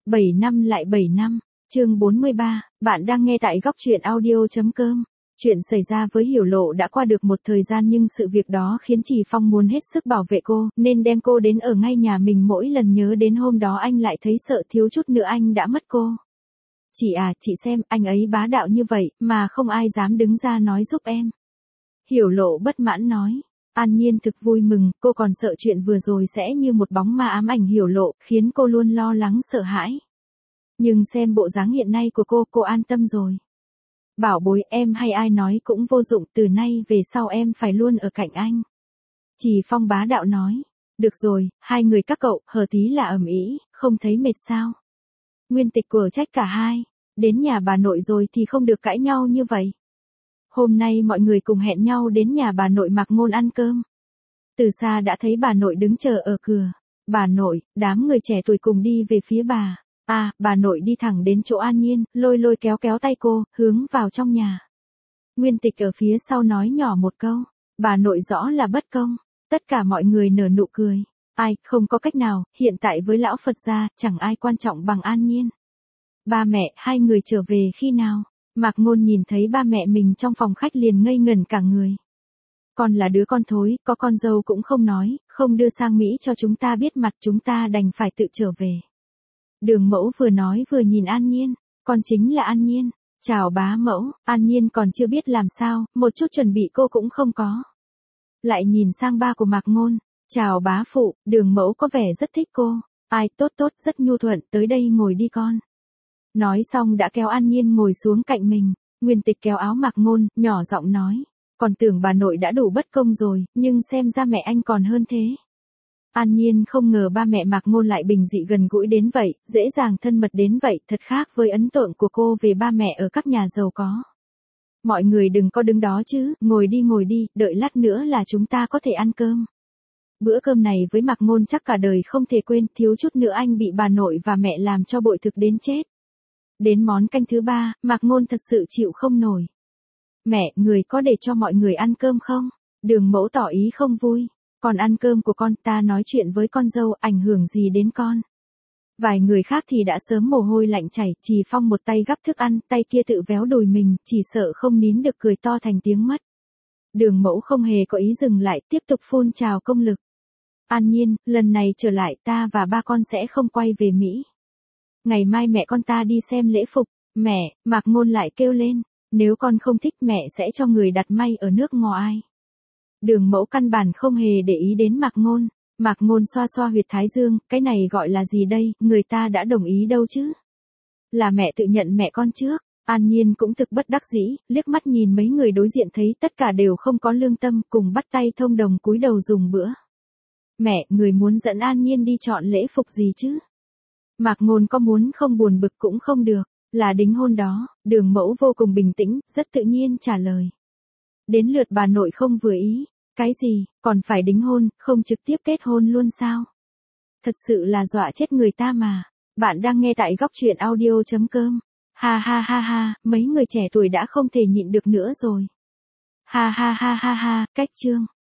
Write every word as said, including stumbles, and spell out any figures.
bảy năm lại bảy năm, chương bốn mươi ba, bạn đang nghe tại góc truyện audio.com. Chuyện xảy ra với Hiểu Lộ đã qua được một thời gian nhưng sự việc đó khiến Trì Phong muốn hết sức bảo vệ cô, nên đem cô đến ở ngay nhà mình. Mỗi lần nhớ đến hôm đó anh lại thấy sợ thiếu chút nữa anh đã mất cô. Chị à, chị xem, anh ấy bá đạo như vậy, mà không ai dám đứng ra nói giúp em. Hiểu Lộ bất mãn nói. An Nhiên thực vui mừng, cô còn sợ chuyện vừa rồi sẽ như một bóng ma ám ảnh Hiểu Lộ, khiến cô luôn lo lắng sợ hãi. Nhưng xem bộ dáng hiện nay của cô, cô an tâm rồi. Bảo bối, em hay ai nói cũng vô dụng, từ nay về sau em phải luôn ở cạnh anh. Trì Phong bá đạo nói. Được rồi, hai người các cậu, hờ tí là ầm ĩ, không thấy mệt sao? Nguyên Tịch quở trách cả hai. Đến nhà bà nội rồi thì không được cãi nhau như vậy. Hôm nay mọi người cùng hẹn nhau đến nhà bà nội Mạc Ngôn ăn cơm. Từ xa đã thấy bà nội đứng chờ ở cửa. Bà nội, đám người trẻ tuổi cùng đi về phía bà. À, bà nội đi thẳng đến chỗ An Nhiên, lôi lôi kéo kéo tay cô, hướng vào trong nhà. Nguyên Tịch ở phía sau nói nhỏ một câu. Bà nội rõ là bất công. Tất cả mọi người nở nụ cười. Ai, không có cách nào, hiện tại với lão Phật gia, chẳng ai quan trọng bằng An Nhiên. Ba mẹ, hai người trở về khi nào? Mạc Ngôn nhìn thấy ba mẹ mình trong phòng khách liền ngây ngẩn cả người. Con là đứa con thối, có con dâu cũng không nói, không đưa sang Mỹ cho chúng ta biết mặt, chúng ta đành phải tự trở về. Đường Mẫu vừa nói vừa nhìn An Nhiên, con chính là An Nhiên. Chào bá mẫu, An Nhiên còn chưa biết làm sao, một chút chuẩn bị cô cũng không có. Lại nhìn sang ba của Mạc Ngôn, chào bá phụ, Đường Mẫu có vẻ rất thích cô. Ai, tốt tốt, rất nhu thuận, tới đây ngồi đi con. Nói xong đã kéo An Nhiên ngồi xuống cạnh mình. Nguyên Tịch kéo áo Mạc Ngôn, nhỏ giọng nói. Còn tưởng bà nội đã đủ bất công rồi, nhưng xem ra mẹ anh còn hơn thế. An Nhiên không ngờ ba mẹ Mạc Ngôn lại bình dị gần gũi đến vậy, dễ dàng thân mật đến vậy, thật khác với ấn tượng của cô về ba mẹ ở các nhà giàu có. Mọi người đừng có đứng đó chứ, ngồi đi ngồi đi, đợi lát nữa là chúng ta có thể ăn cơm. Bữa cơm này với Mạc Ngôn chắc cả đời không thể quên, thiếu chút nữa anh bị bà nội và mẹ làm cho bội thực đến chết. Đến món canh thứ ba, Mạc Ngôn thật sự chịu không nổi. Mẹ, người có để cho mọi người ăn cơm không? Đường Mẫu tỏ ý không vui. Còn ăn cơm của con, ta nói chuyện với con dâu, ảnh hưởng gì đến con? Vài người khác thì đã sớm mồ hôi lạnh chảy, Trì Phong một tay gắp thức ăn, tay kia tự véo đùi mình, chỉ sợ không nín được cười to thành tiếng mất. Đường Mẫu không hề có ý dừng lại, tiếp tục phun trào công lực. An Nhiên, lần này trở lại ta và ba con sẽ không quay về Mỹ. Ngày mai mẹ con ta đi xem lễ phục. Mẹ, Mạc Ngôn lại kêu lên. Nếu con không thích mẹ sẽ cho người đặt may ở nước ngoài. Đường Mẫu căn bản không hề để ý đến Mạc Ngôn. Mạc Ngôn xoa xoa huyệt thái dương, cái này gọi là gì đây, người ta đã đồng ý đâu chứ. Là mẹ tự nhận mẹ con trước. An Nhiên cũng thực bất đắc dĩ, liếc mắt nhìn mấy người đối diện thấy tất cả đều không có lương tâm, cùng bắt tay thông đồng cúi đầu dùng bữa. Mẹ, người muốn dẫn An Nhiên đi chọn lễ phục gì chứ? Mạc Ngôn có muốn không buồn bực cũng không được, là đính hôn đó. Đường Mẫu vô cùng bình tĩnh, rất tự nhiên trả lời. Đến lượt bà nội không vừa ý. Cái gì, còn phải đính hôn, không trực tiếp kết hôn luôn sao? Thật sự là dọa chết người ta mà. Bạn đang nghe tại góc truyện audio.com. Ha ha ha ha, mấy người trẻ tuổi đã không thể nhịn được nữa rồi. Ha ha ha ha ha, cách chương.